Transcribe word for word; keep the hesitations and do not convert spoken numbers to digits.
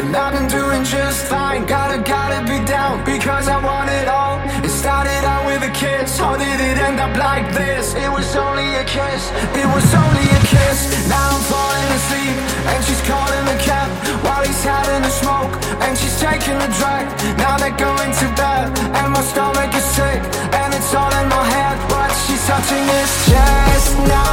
And I've been doing just fine. Gotta, gotta be down, because I want it all. It started out with a kiss. How did it end up like this? It was only a kiss, it was only a kiss. Now I'm falling asleep, and she's calling the cab while he's having a smoke, and she's taking a drag. Now they're going to bed, and my stomach is sick, and it's all in my head. But she's touching his chest now.